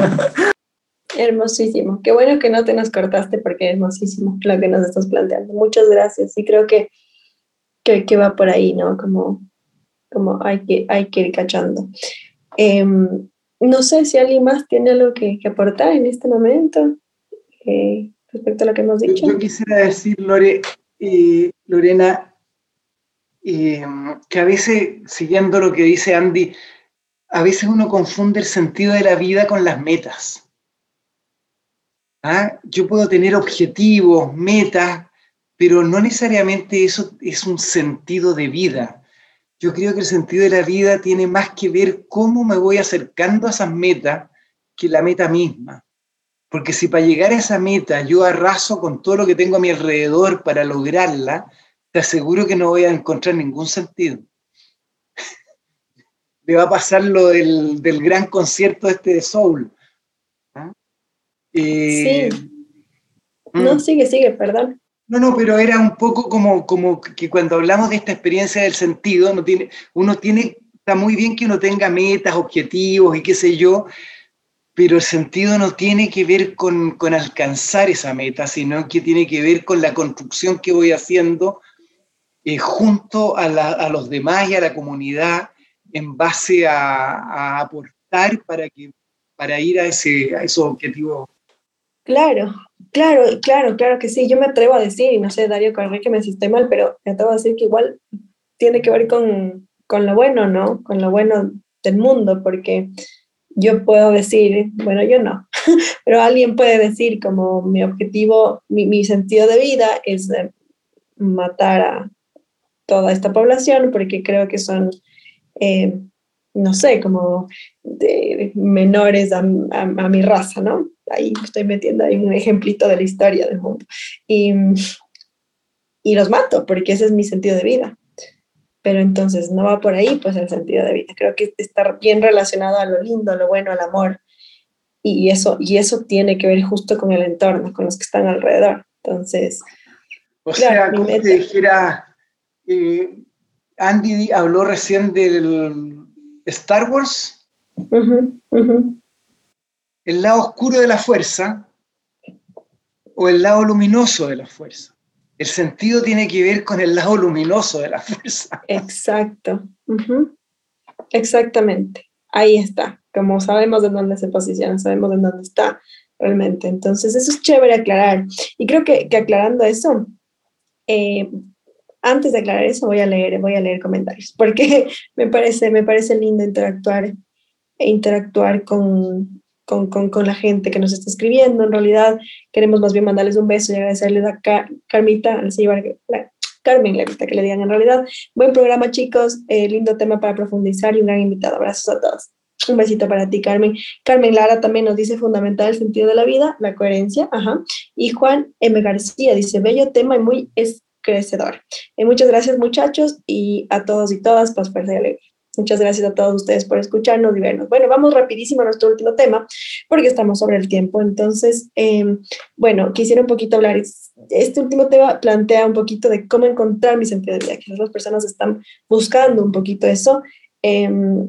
Hermosísimo. Qué bueno que no te nos cortaste porque es hermosísimo lo que nos estás planteando. Muchas gracias. Y creo que, que, que va por ahí, ¿no? Como, como hay, que, hay que ir cachando. Eh, no sé si alguien más tiene algo que, que aportar en este momento. Eh, respecto a lo que hemos dicho. Yo, yo quisiera decir, Lore, eh, Lorena, eh, que a veces, siguiendo lo que dice Andy, a veces uno confunde el sentido de la vida con las metas. ¿Ah? Yo puedo tener objetivos, metas, pero no necesariamente eso es un sentido de vida. Yo creo que el sentido de la vida tiene más que ver cómo me voy acercando a esas metas que la meta misma. Porque si para llegar a esa meta yo arraso con todo lo que tengo a mi alrededor para lograrla, te aseguro que no voy a encontrar ningún sentido. Le va a pasar lo del, del gran concierto este de Soul. ¿Ah? Eh, sí. No, mm. sigue, sigue, perdón. No, no, pero era un poco como, como que cuando hablamos de esta experiencia del sentido, uno tiene, uno tiene, está muy bien que uno tenga metas, objetivos y qué sé yo, pero el sentido no tiene que ver con, con alcanzar esa meta, sino que tiene que ver con la construcción que voy haciendo eh, junto a, la, a los demás y a la comunidad en base a, a aportar para, que, para ir a, ese, a esos objetivos. Claro, claro, claro, claro que sí. Yo me atrevo a decir, y no sé, Darío, corrígeme si estoy mal, pero me atrevo a decir que igual tiene que ver con, con lo bueno, ¿no? Con lo bueno del mundo, porque yo puedo decir, bueno, yo no, pero alguien puede decir como mi objetivo, mi, mi sentido de vida es de matar a toda esta población, porque creo que son, eh, no sé, como de menores a, a, a mi raza, ¿no? Ahí estoy metiendo ahí un ejemplito de la historia del mundo. Y, y los mato, porque ese es mi sentido de vida. Pero entonces no va por ahí, pues el sentido de vida. Creo que está bien relacionado a lo lindo, a lo bueno, al amor. Y eso, y eso tiene que ver justo con el entorno, con los que están alrededor. Entonces, o claro, sea, como te dijera, eh, Andy habló recién del Star Wars. Uh-huh, uh-huh. El lado oscuro de la fuerza o el lado luminoso de la fuerza. El sentido tiene que ver con el lado luminoso de la fuerza. Exacto. Uh-huh. Exactamente. Ahí está. Como sabemos de dónde se posiciona, sabemos de dónde está realmente. Entonces, eso es chévere aclarar. Y creo que, que aclarando eso, eh, antes de aclarar eso, voy a leer, voy a leer comentarios, porque me parece, me parece lindo interactuar, interactuar con... Con, con, con la gente que nos está escribiendo. En realidad queremos más bien mandarles un beso y agradecerles a Car Carmita, la señora la Carmen Levita, que le digan en realidad, buen programa chicos, eh, lindo tema para profundizar y un gran invitado. Abrazos a todos. Un besito para ti, Carmen. Carmen Lara también nos dice fundamental el sentido de la vida, la coherencia, ajá. Y Juan M. García dice, bello tema y muy esclarecedor. Eh, muchas gracias muchachos y a todos y todas, paz, fuerza y alegría. Muchas gracias a todos ustedes por escucharnos y vernos. Bueno, vamos rapidísimo a nuestro último tema, porque estamos sobre el tiempo. Entonces, eh, bueno, quisiera un poquito hablar. Este último tema plantea un poquito de cómo encontrar mi sentido de vida. Quizás las personas están buscando un poquito eso. Eh,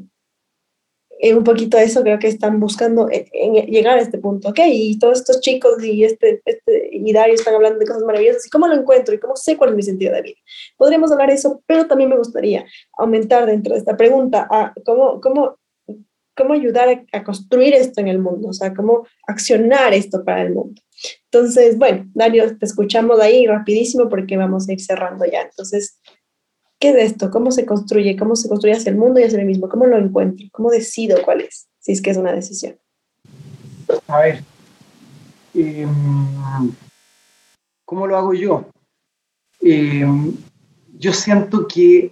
un poquito eso creo que están buscando en, en llegar a este punto. Ok, y todos estos chicos y, este, este, y Dario están hablando de cosas maravillosas. ¿Y cómo lo encuentro? ¿Y cómo sé cuál es mi sentido de vida? Podríamos hablar de eso, pero también me gustaría aumentar dentro de esta pregunta a cómo, cómo, cómo ayudar a, a construir esto en el mundo, o sea, cómo accionar esto para el mundo. Entonces, bueno, Dario, te escuchamos ahí rapidísimo porque vamos a ir cerrando ya. Entonces, ¿qué es esto? ¿Cómo se construye? ¿Cómo se construye hacia el mundo y hacia mí mismo? ¿Cómo lo encuentro? ¿Cómo decido cuál es? Si es que es una decisión. A ver, eh, ¿cómo lo hago yo? Eh, yo siento que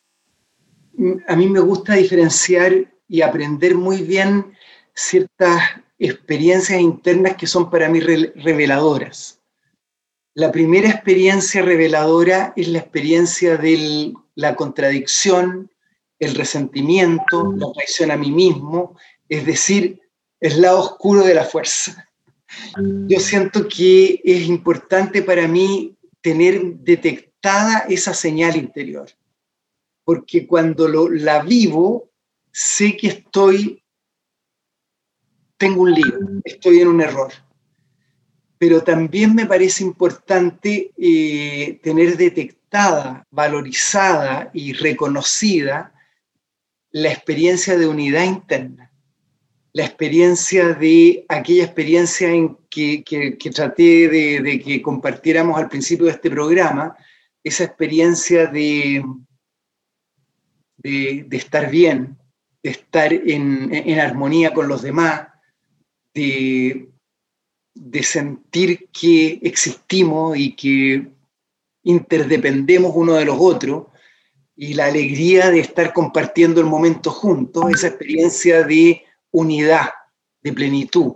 a mí me gusta diferenciar y aprender muy bien ciertas experiencias internas que son para mí reveladoras. La primera experiencia reveladora es la experiencia de la contradicción, el resentimiento, la traición a mí mismo, es decir, el lado oscuro de la fuerza. Yo siento que es importante para mí tener detectada esa señal interior, porque cuando lo, la vivo, sé que estoy, tengo un lío, estoy en un error. Pero también me parece importante eh, tener detectada, valorizada y reconocida la experiencia de unidad interna. la experiencia de aquella experiencia en que, que, que traté de, de que compartiéramos al principio de este programa, esa experiencia de, de, de estar bien, de estar en, en armonía con los demás, de, de sentir que existimos y que interdependemos uno de los otros, y la alegría de estar compartiendo el momento juntos, esa experiencia de unidad, de plenitud.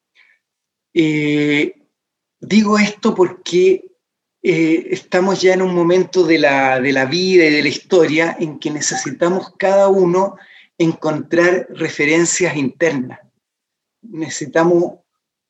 Eh, digo esto porque eh, estamos ya en un momento de la, de la vida y de la historia en que necesitamos cada uno encontrar referencias internas. Necesitamos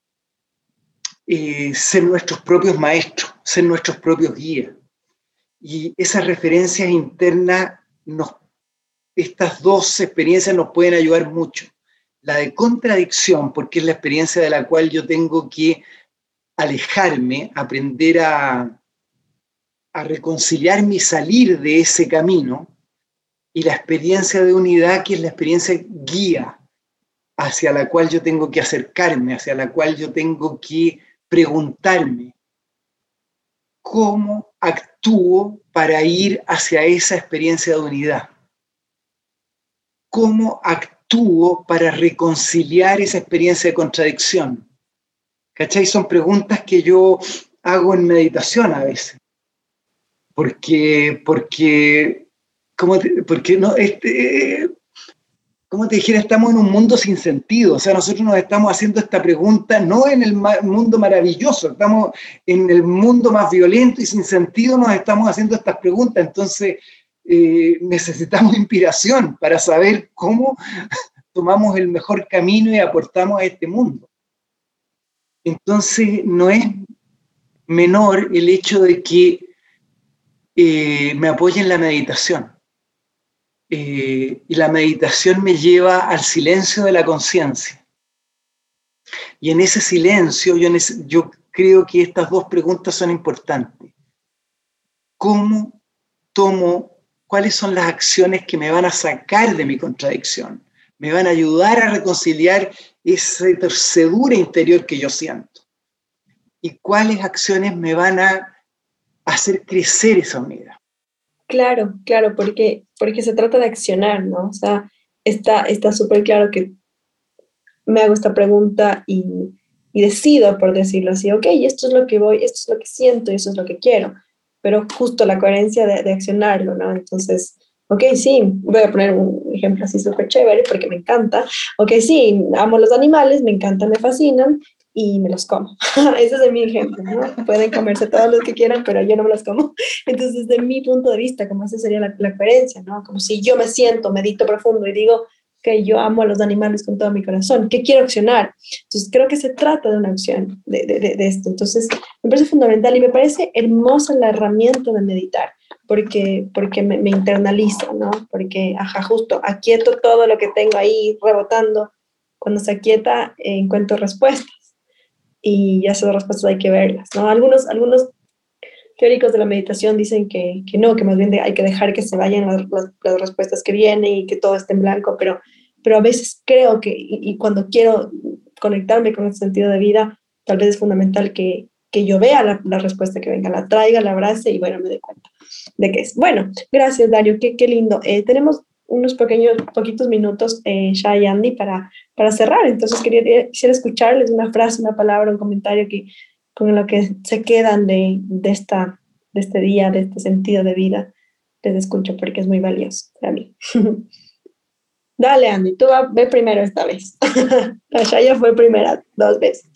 eh, ser nuestros propios maestros, ser nuestros propios guías. Y esas referencias internas, nos, estas dos experiencias nos pueden ayudar mucho. La de contradicción, porque es la experiencia de la cual yo tengo que alejarme, aprender a, a reconciliarme y salir de ese camino, y la experiencia de unidad, que es la experiencia guía, hacia la cual yo tengo que acercarme, hacia la cual yo tengo que preguntarme cómo actúo para ir hacia esa experiencia de unidad, cómo actúo para reconciliar esa experiencia de contradicción. ¿Cachai? Son preguntas que yo hago en meditación a veces, porque, porque, ¿cómo te, porque no, este, como te dijera, estamos en un mundo sin sentido. O sea, nosotros nos estamos haciendo esta pregunta no en el ma- mundo maravilloso, estamos en el mundo más violento y sin sentido, nos estamos haciendo estas preguntas. Entonces, eh, necesitamos inspiración para saber cómo tomamos el mejor camino y aportamos a este mundo. Entonces, no es menor el hecho de que eh, me apoye en la meditación. Eh, y la meditación me lleva al silencio de la conciencia. Y en ese silencio yo, yo creo que estas dos preguntas son importantes. ¿Cómo tomo, cuáles son las acciones que me van a sacar de mi contradicción? Me van a ayudar a reconciliar esa torcedura interior que yo siento. ¿Y cuáles acciones me van a hacer crecer esa unidad? Claro, claro, porque, porque se trata de accionar, ¿no? O sea, está está súper claro que me hago esta pregunta y, y decido, por decirlo así, ok, esto es lo que voy, esto es lo que siento y eso es lo que quiero, pero justo la coherencia de, de accionarlo, ¿no? Entonces, ok, sí, voy a poner un ejemplo así súper chévere porque me encanta, ok, sí, amo los animales, me encantan, me fascinan, y me los como. Ese es de mi ejemplo, ¿no? Pueden comerse todos los que quieran, pero yo no me los como. Entonces, de mi punto de vista, como esa sería la, la coherencia, ¿no? Como si yo me siento, medito profundo y digo que yo amo a los animales con todo mi corazón, ¿qué quiero accionar? Entonces, creo que se trata de una acción de, de, de, de esto. Entonces, me parece fundamental y me parece hermosa la herramienta de meditar, porque, porque me, me internalizo, ¿no? Porque, ajá, justo, aquieto todo lo que tengo ahí rebotando. Cuando se aquieta, eh, encuentro respuestas. Y esas respuestas hay que verlas, ¿no? Algunos, algunos teóricos de la meditación dicen que, que no, que más bien de, hay que dejar que se vayan las, las, las respuestas que vienen y que todo esté en blanco, pero, pero a veces creo que, y, y cuando quiero conectarme con ese sentido de vida, tal vez es fundamental que, que yo vea la, la respuesta que venga, la traiga, la abrace y bueno, me dé cuenta de qué es. Bueno, gracias Dario, qué, qué lindo. Eh, tenemos unos pequeños, poquitos minutos, eh, Shai y Andy, para, para cerrar. Entonces quería, quisiera escucharles una frase, una palabra, un comentario que, con lo que se quedan de, de, esta, de este día, de este sentido de vida. Les escucho porque es muy valioso para mí. Dale, Andy, tú va, ve primero esta vez. La Shai ya fue primera dos veces.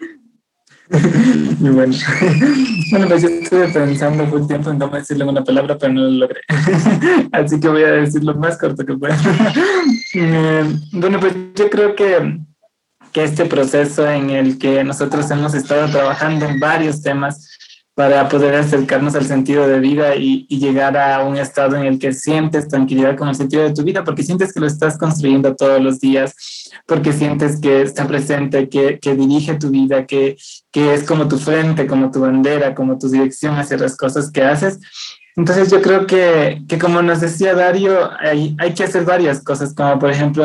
Muy bueno. Bueno, pues yo estuve pensando por tiempo en cómo decirle una palabra, pero no lo logré. Así que voy a decir lo más corto que pueda. Eh, bueno, pues yo creo que, que este proceso en el que nosotros hemos estado trabajando en varios temas para poder acercarnos al sentido de vida y, y llegar a un estado en el que sientes tranquilidad con el sentido de tu vida, porque sientes que lo estás construyendo todos los días, porque sientes que está presente, que, que dirige tu vida, que, que es como tu frente, como tu bandera, como tu dirección hacia las cosas que haces. Entonces yo creo que, que como nos decía Dario, hay, hay que hacer varias cosas, como por ejemplo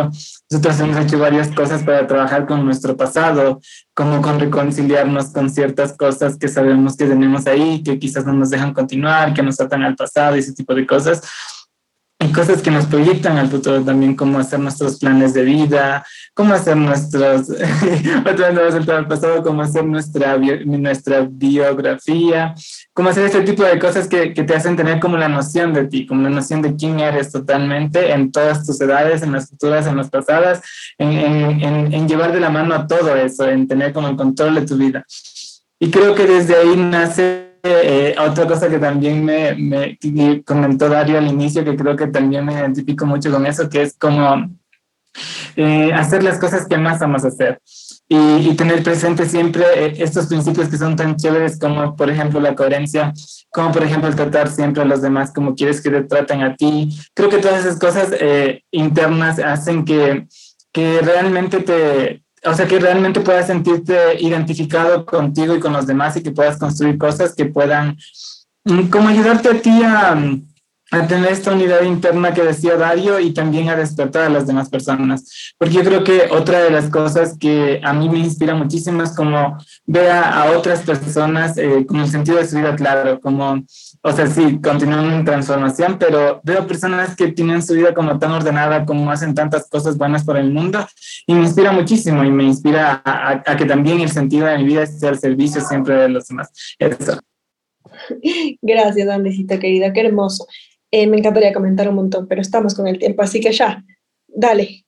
nosotros hemos hecho varias cosas para trabajar con nuestro pasado, como con reconciliarnos con ciertas cosas que sabemos que tenemos ahí, que quizás no nos dejan continuar, que nos atan al pasado y ese tipo de cosas. Y cosas que nos proyectan al futuro también, cómo hacer nuestros planes de vida, cómo hacer nuestros, otra vez nos saltar al pasado, cómo hacer nuestra, bio, nuestra biografía, cómo hacer este tipo de cosas que, que te hacen tener como la noción de ti, como la noción de quién eres totalmente en todas tus edades, en las futuras, en las pasadas, en, en, en, en llevar de la mano a todo eso, en tener como el control de tu vida. Y creo que desde ahí nace Eh, otra cosa que también me, me que comentó Dario al inicio, que creo que también me identifico mucho con eso, que es como eh, hacer las cosas que más amas hacer y, y tener presente siempre eh, estos principios que son tan chéveres como, por ejemplo, la coherencia, como, por ejemplo, el tratar siempre a los demás como quieres que te traten a ti. Creo que todas esas cosas eh, internas hacen que, que realmente te... O sea, que realmente puedas sentirte identificado contigo y con los demás y que puedas construir cosas que puedan como ayudarte a ti a, a tener esta unidad interna que decía Dario y también a despertar a las demás personas. Porque yo creo que otra de las cosas que a mí me inspira muchísimo es como ver a, a otras personas eh, con el sentido de su vida claro, como... O sea, sí, continúan en transformación, pero veo personas que tienen su vida como tan ordenada, como hacen tantas cosas buenas por el mundo, y me inspira muchísimo, y me inspira a, a, a que también el sentido de mi vida esté al servicio siempre de los demás. Eso. Gracias, Andresita, querida, qué hermoso. Eh, me encantaría comentar un montón, pero estamos con el tiempo, así que ya, dale.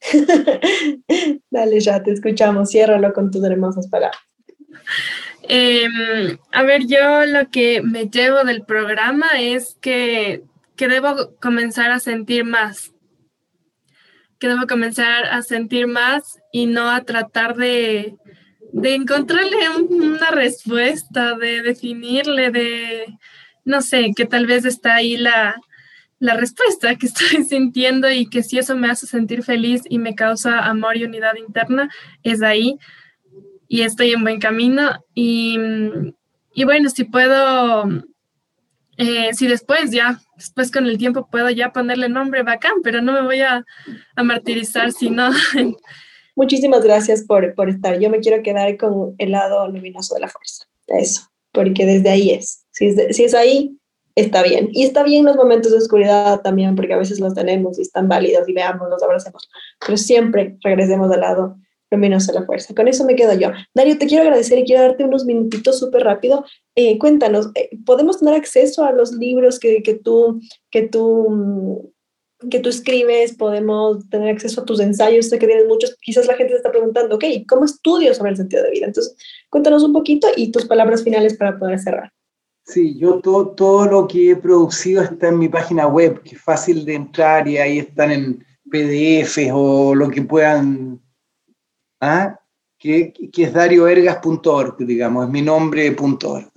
Dale, ya, te escuchamos, ciérralo con tus hermosas palabras. Eh, a ver, yo lo que me llevo del programa es que, que debo comenzar a sentir más, que debo comenzar a sentir más y no a tratar de, de encontrarle un, una respuesta, de definirle, de, no sé, que tal vez está ahí la, la respuesta que estoy sintiendo y que si eso me hace sentir feliz y me causa amor y unidad interna, es ahí. Y estoy en buen camino y, y bueno, si puedo, eh, si después ya, después con el tiempo puedo ya ponerle nombre, bacán, pero no me voy a, a martirizar si no. Muchísimas gracias por, por estar. Yo me quiero quedar con el lado luminoso de la fuerza, eso, porque desde ahí es. Si es, de, si es ahí, está bien. Y está bien los momentos de oscuridad también, porque a veces los tenemos y están válidos y veamos, los abracemos, pero siempre regresemos al lado luminoso de la fuerza. Con eso me quedo yo. Dario, te quiero agradecer y quiero darte unos minutitos súper rápido. Eh, cuéntanos, eh, ¿podemos tener acceso a los libros que, que, tú, que, tú, que tú escribes? ¿Podemos tener acceso a tus ensayos? Sé que tienes muchos. Quizás la gente se está preguntando, ok, ¿cómo estudio sobre el sentido de vida? Entonces, cuéntanos un poquito y tus palabras finales para poder cerrar. Sí, yo todo, todo lo que he producido está en mi página web, que es fácil de entrar y ahí están en P D F o lo que puedan... ¿Ah? Que, que es dario ergas punto org, digamos, es mi nombre punto org.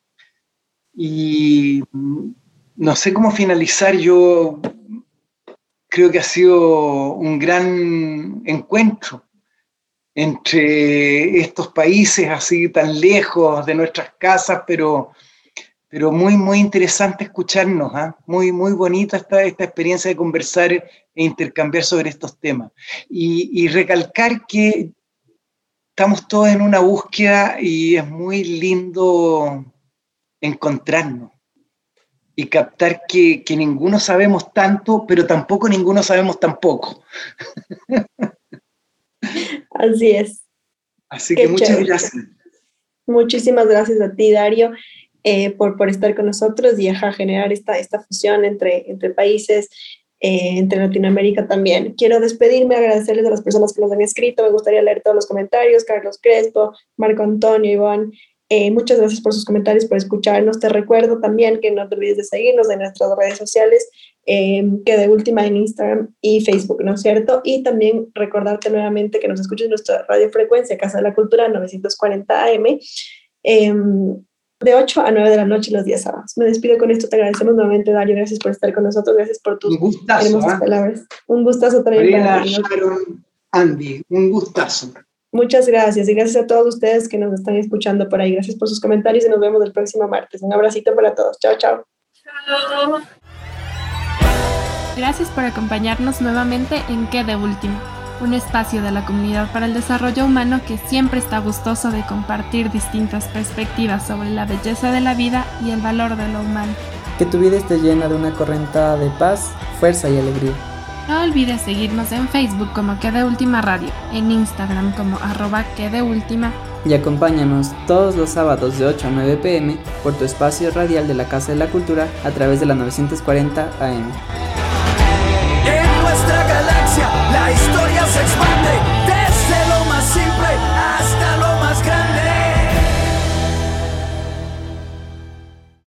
Y no sé cómo finalizar, yo creo que ha sido un gran encuentro entre estos países así tan lejos de nuestras casas, pero, pero muy, muy interesante escucharnos, ¿eh? muy, muy bonita esta, esta experiencia de conversar e intercambiar sobre estos temas. Y, y recalcar que estamos todos en una búsqueda y es muy lindo encontrarnos y captar que, que ninguno sabemos tanto, pero tampoco ninguno sabemos tan poco. Así es. Así que Qué muchas chévere. Gracias. Muchísimas gracias a ti, Dario, eh, por, por estar con nosotros y a generar esta, esta fusión entre, entre países, eh, entre Latinoamérica también. Quiero despedirme, agradecerles a las personas que nos han escrito. Me gustaría leer todos los comentarios. Carlos Crespo, Marco Antonio, Iván. Eh, muchas gracias por sus comentarios, por escucharnos. Te recuerdo también que no te olvides de seguirnos en nuestras redes sociales, eh, que de última en Instagram y Facebook, ¿no es cierto? Y también recordarte nuevamente que nos escuches en nuestra radiofrecuencia Casa de la Cultura novecientos cuarenta A M, eh, de ocho a nueve de la noche los días sábados. Me despido con esto. Te agradecemos nuevamente, Dario. Gracias por estar con nosotros. Gracias por tus gustazo, hermosas ¿eh? palabras. Un gustazo también. Mariela, Sharon, Andy, un gustazo. Muchas gracias y gracias a todos ustedes que nos están escuchando por ahí. Gracias por sus comentarios y nos vemos el próximo martes. Un abracito para todos. Chao, chao. Chao. Gracias por acompañarnos nuevamente en ¿Qué de último? un espacio de la comunidad para el desarrollo humano que siempre está gustoso de compartir distintas perspectivas sobre la belleza de la vida y el valor de lo humano. Que tu vida esté llena de una corriente de paz, fuerza y alegría. No olvides seguirnos en Facebook como Que de Última Radio, en Instagram como arroba Que de Última. Y acompáñanos todos los sábados de ocho a nueve pe eme por tu espacio radial de la Casa de la Cultura a través de la novecientos cuarenta A M. En nuestra galaxia la historia se expande.